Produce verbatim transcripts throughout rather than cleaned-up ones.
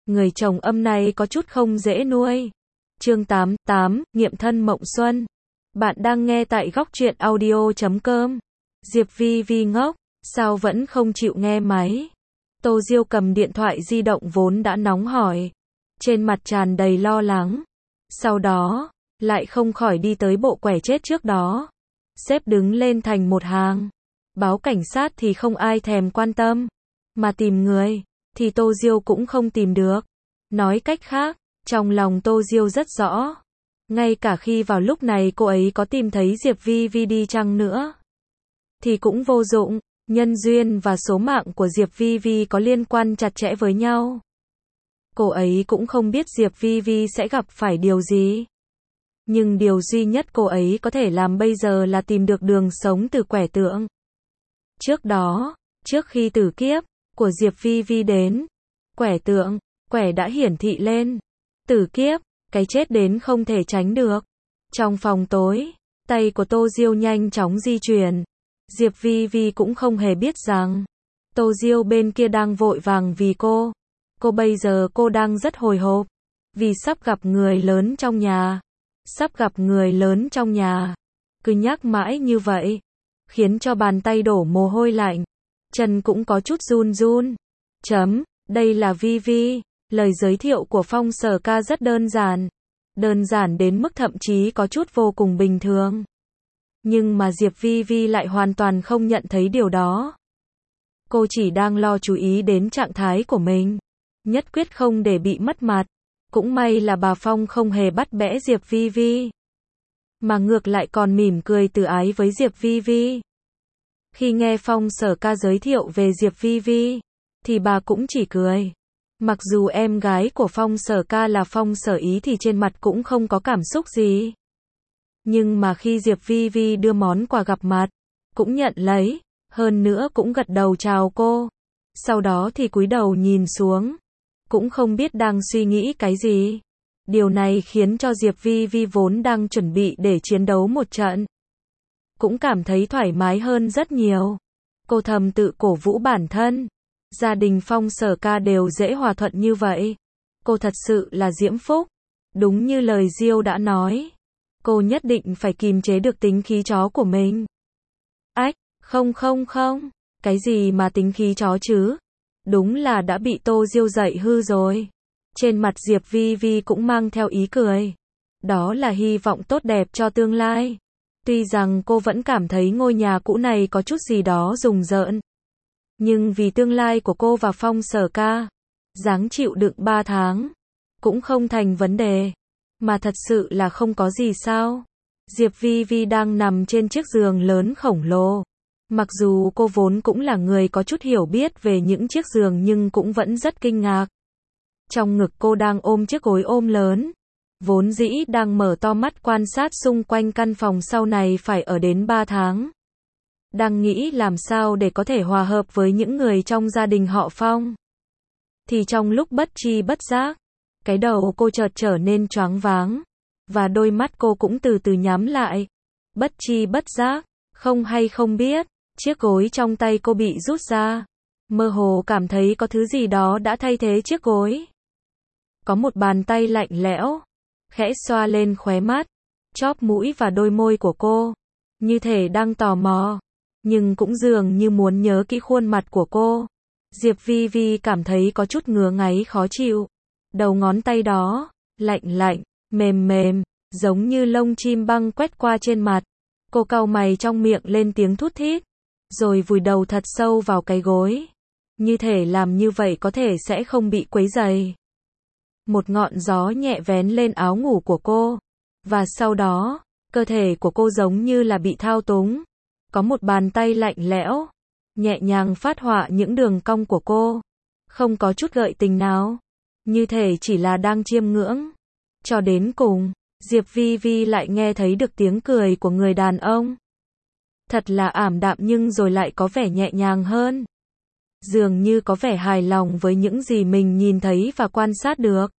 Người chồng âm này có chút không dễ nuôi. Chương tám, tám, nghiệm thân mộng xuân. Bạn đang nghe tại góc truyện audio chấm com. Diệp Vi Vi ngốc, sao vẫn không chịu nghe máy? Tô Diêu cầm điện thoại di động vốn đã nóng hổi, trên mặt tràn đầy lo lắng. Sau đó, lại không khỏi đi tới bộ quẻ chết trước đó. Xếp đứng lên thành một hàng. Báo cảnh sát thì không ai thèm quan tâm. Mà tìm người, thì Tô Diêu cũng không tìm được. Nói cách khác, trong lòng Tô Diêu rất rõ. Ngay cả khi vào lúc này cô ấy có tìm thấy Diệp Vi Vi đi chăng nữa, thì cũng vô dụng. Nhân duyên và số mạng của Diệp Vi Vi có liên quan chặt chẽ với nhau. Cô ấy cũng không biết Diệp Vi Vi sẽ gặp phải điều gì. Nhưng điều duy nhất cô ấy có thể làm bây giờ là tìm được đường sống từ quẻ tượng. Trước đó, trước khi tử kiếp của Diệp Vi Vi đến, quẻ tượng, quẻ đã hiển thị lên. Tử kiếp, cái chết đến không thể tránh được. Trong phòng tối, tay của Tô Diêu nhanh chóng di chuyển. Diệp Vi Vi cũng không hề biết rằng Tô Diêu bên kia đang vội vàng vì cô. Cô bây giờ cô đang rất hồi hộp, vì sắp gặp người lớn trong nhà. Sắp gặp người lớn trong nhà. Cứ nhắc mãi như vậy, khiến cho bàn tay đổ mồ hôi lạnh. Chân cũng có chút run run. Chấm, đây là Vi Vi. Lời giới thiệu của Phong Sở Ca rất đơn giản. Đơn giản đến mức thậm chí có chút vô cùng bình thường. Nhưng mà Diệp Vi Vi lại hoàn toàn không nhận thấy điều đó. Cô chỉ đang lo chú ý đến trạng thái của mình. Nhất quyết không để bị mất mặt. Cũng may là bà Phong không hề bắt bẽ Diệp Vi Vi, mà ngược lại còn mỉm cười từ ái với Diệp Vi Vi. Khi nghe Phong Sở Ca giới thiệu về Diệp Vi Vi, thì bà cũng chỉ cười. Mặc dù em gái của Phong Sở Ca là Phong Sở Ý thì trên mặt cũng không có cảm xúc gì. Nhưng mà khi Diệp Vi Vi đưa món quà gặp mặt, cũng nhận lấy, hơn nữa cũng gật đầu chào cô. Sau đó thì cúi đầu nhìn xuống, cũng không biết đang suy nghĩ cái gì. Điều này khiến cho Diệp Vi Vi vốn đang chuẩn bị để chiến đấu một trận, cũng cảm thấy thoải mái hơn rất nhiều. Cô thầm tự cổ vũ bản thân. Gia đình Phong Sở Ca đều dễ hòa thuận như vậy. Cô thật sự là diễm phúc. Đúng như lời Diêu đã nói. Cô nhất định phải kìm chế được tính khí chó của mình. Ách, không không không. Cái gì mà tính khí chó chứ? Đúng là đã bị Tô Diêu dạy hư rồi. Trên mặt Diệp Vi Vi cũng mang theo ý cười. Đó là hy vọng tốt đẹp cho tương lai. Tuy rằng cô vẫn cảm thấy ngôi nhà cũ này có chút gì đó rùng rợn. Nhưng vì tương lai của cô và Phong Sở Ca, ráng chịu đựng ba tháng, cũng không thành vấn đề. Mà thật sự là không có gì sao. Diệp Vi Vi đang nằm trên chiếc giường lớn khổng lồ. Mặc dù cô vốn cũng là người có chút hiểu biết về những chiếc giường nhưng cũng vẫn rất kinh ngạc. Trong ngực cô đang ôm chiếc gối ôm lớn. Vốn dĩ đang mở to mắt quan sát xung quanh căn phòng sau này phải ở đến ba tháng. Đang nghĩ làm sao để có thể hòa hợp với những người trong gia đình họ Phong. Thì trong lúc bất tri bất giác, cái đầu cô chợt trở nên choáng váng. Và đôi mắt cô cũng từ từ nhắm lại. Bất tri bất giác, không hay không biết, chiếc gối trong tay cô bị rút ra. Mơ hồ cảm thấy có thứ gì đó đã thay thế chiếc gối. Có một bàn tay lạnh lẽo, khẽ xoa lên khóe mắt, chóp mũi và đôi môi của cô. Như thể đang tò mò, nhưng cũng dường như muốn nhớ kỹ khuôn mặt của cô. Diệp Vi Vi cảm thấy có chút ngứa ngáy khó chịu. Đầu ngón tay đó, lạnh lạnh, mềm mềm, giống như lông chim băng quét qua trên mặt. Cô cau mày trong miệng lên tiếng thút thít, rồi vùi đầu thật sâu vào cái gối. Như thể làm như vậy có thể sẽ không bị quấy rầy. Một ngọn gió nhẹ vén lên áo ngủ của cô. Và sau đó, cơ thể của cô giống như là bị thao túng. Có một bàn tay lạnh lẽo, nhẹ nhàng phát họa những đường cong của cô. Không có chút gợi tình nào. Như thể chỉ là đang chiêm ngưỡng. Cho đến cùng, Diệp Vi Vi lại nghe thấy được tiếng cười của người đàn ông. Thật là ảm đạm nhưng rồi lại có vẻ nhẹ nhàng hơn. Dường như có vẻ hài lòng với những gì mình nhìn thấy và quan sát được.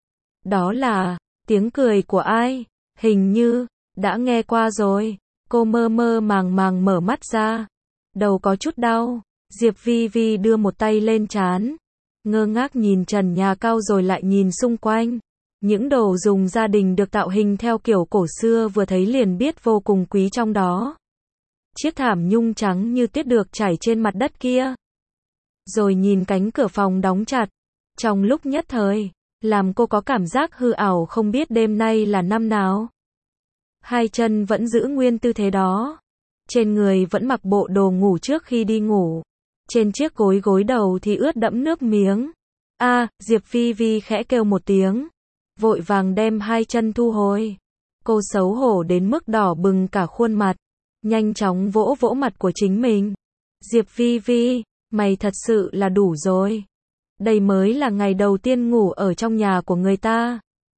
Đó là tiếng cười của ai? Hình như đã nghe qua rồi. Cô mơ mơ màng màng mở mắt ra. Đầu có chút đau. Diệp Vi Vi đưa một tay lên trán. ngơ ngác nhìn trần nhà cao rồi lại nhìn xung quanh. Những đồ dùng gia đình được tạo hình theo kiểu cổ xưa vừa thấy liền biết vô cùng quý trong đó. Chiếc thảm nhung trắng như tuyết được trải trên mặt đất kia. Rồi nhìn cánh cửa phòng đóng chặt. Trong lúc nhất thời, làm cô có cảm giác hư ảo không biết đêm nay là năm nào. Hai chân vẫn giữ nguyên tư thế đó. Trên người vẫn mặc bộ đồ ngủ trước khi đi ngủ. Trên chiếc gối gối đầu thì ướt đẫm nước miếng. A, Diệp Vi Vi khẽ kêu một tiếng. Vội vàng đem hai chân thu hồi. Cô xấu hổ đến mức đỏ bừng cả khuôn mặt. Nhanh chóng vỗ vỗ mặt của chính mình. Diệp Vi Vi, mày thật sự là đủ rồi. Đây mới là ngày đầu tiên ngủ ở trong nhà của người ta.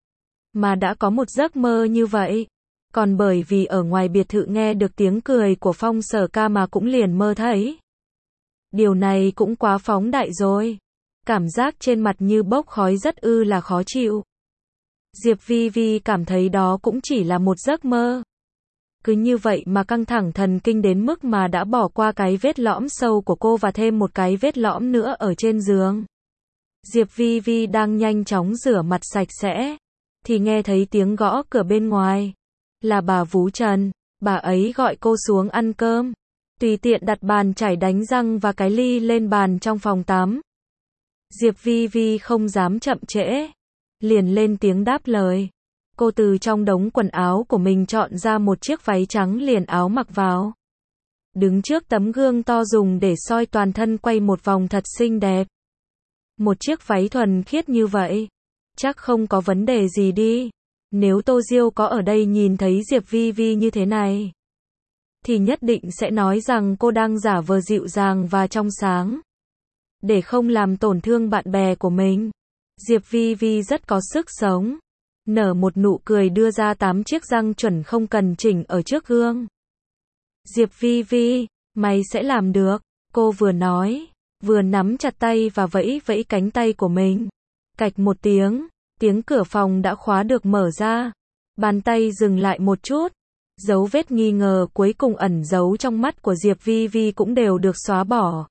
Mà đã có một giấc mơ như vậy. Còn bởi vì ở ngoài biệt thự nghe được tiếng cười của Phong Sở Ca mà cũng liền mơ thấy. Điều này cũng quá phóng đại rồi. Cảm giác trên mặt như bốc khói rất ư là khó chịu. Diệp Vi Vi cảm thấy đó cũng chỉ là một giấc mơ. Cứ như vậy mà căng thẳng thần kinh đến mức mà đã bỏ qua cái vết lõm sâu của cô và thêm một cái vết lõm nữa ở trên giường. Diệp Vi Vi đang nhanh chóng rửa mặt sạch sẽ. Thì nghe thấy tiếng gõ cửa bên ngoài. Là bà Vú Trần. Bà ấy gọi cô xuống ăn cơm. Tùy tiện đặt bàn chải đánh răng và cái ly lên bàn trong phòng tắm. Diệp Vi Vi không dám chậm trễ. Liền lên tiếng đáp lời. Cô từ trong đống quần áo của mình chọn ra một chiếc váy trắng liền áo mặc vào. Đứng trước tấm gương to dùng để soi toàn thân quay một vòng thật xinh đẹp. Một chiếc váy thuần khiết như vậy. Chắc không có vấn đề gì đi. Nếu Tô Diêu có ở đây nhìn thấy Diệp Vi Vi như thế này. Thì nhất định sẽ nói rằng cô đang giả vờ dịu dàng và trong sáng. Để không làm tổn thương bạn bè của mình. Diệp Vi Vi rất có sức sống. Nở một nụ cười đưa ra tám chiếc răng chuẩn không cần chỉnh ở trước gương. Diệp Vi Vi, mày sẽ làm được. Cô vừa nói, vừa nắm chặt tay và vẫy vẫy cánh tay của mình. Cạch một tiếng, tiếng cửa phòng đã khóa được mở ra. Bàn tay dừng lại một chút. Dấu vết nghi ngờ cuối cùng ẩn giấu trong mắt của Diệp Vi Vi cũng đều được xóa bỏ.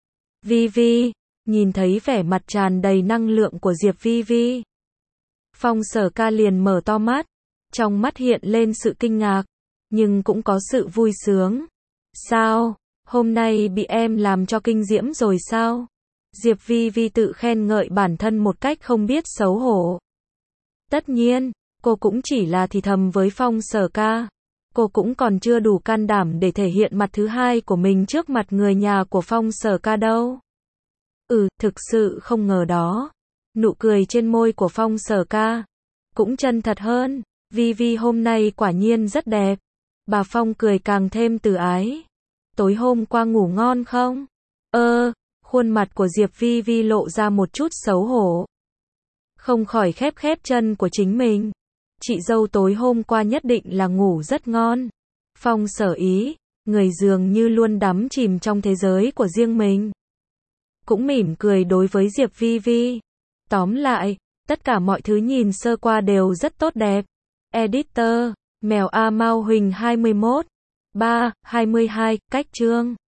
Vi Vi, nhìn thấy vẻ mặt tràn đầy năng lượng của Diệp Vi Vi. Phong Sở Ca liền mở to mắt. Trong mắt hiện lên sự kinh ngạc. Nhưng cũng có sự vui sướng. Sao? Hôm nay bị em làm cho kinh diễm rồi sao? Diệp Vi Vi tự khen ngợi bản thân một cách không biết xấu hổ. Tất nhiên, cô cũng chỉ là thì thầm với Phong Sở Ca. Cô cũng còn chưa đủ can đảm để thể hiện mặt thứ hai của mình trước mặt người nhà của Phong Sở Ca đâu. Ừ, thực sự không ngờ đó. Nụ cười trên môi của Phong Sở Ca cũng chân thật hơn. Vi Vi hôm nay quả nhiên rất đẹp. Bà Phong cười càng thêm từ ái. Tối hôm qua ngủ ngon không? Ơ, khuôn mặt của Diệp Vi Vi lộ ra một chút xấu hổ. Không khỏi khép khép chân của chính mình. Chị dâu tối hôm qua nhất định là ngủ rất ngon. Phong Sở Ý, người dường như luôn đắm chìm trong thế giới của riêng mình. Cũng mỉm cười đối với Diệp Vi Vi. Tóm lại, tất cả mọi thứ nhìn sơ qua đều rất tốt đẹp. Editor, Mèo A Mao Huỳnh hai mươi mốt, ba, hai mươi hai, cách chương.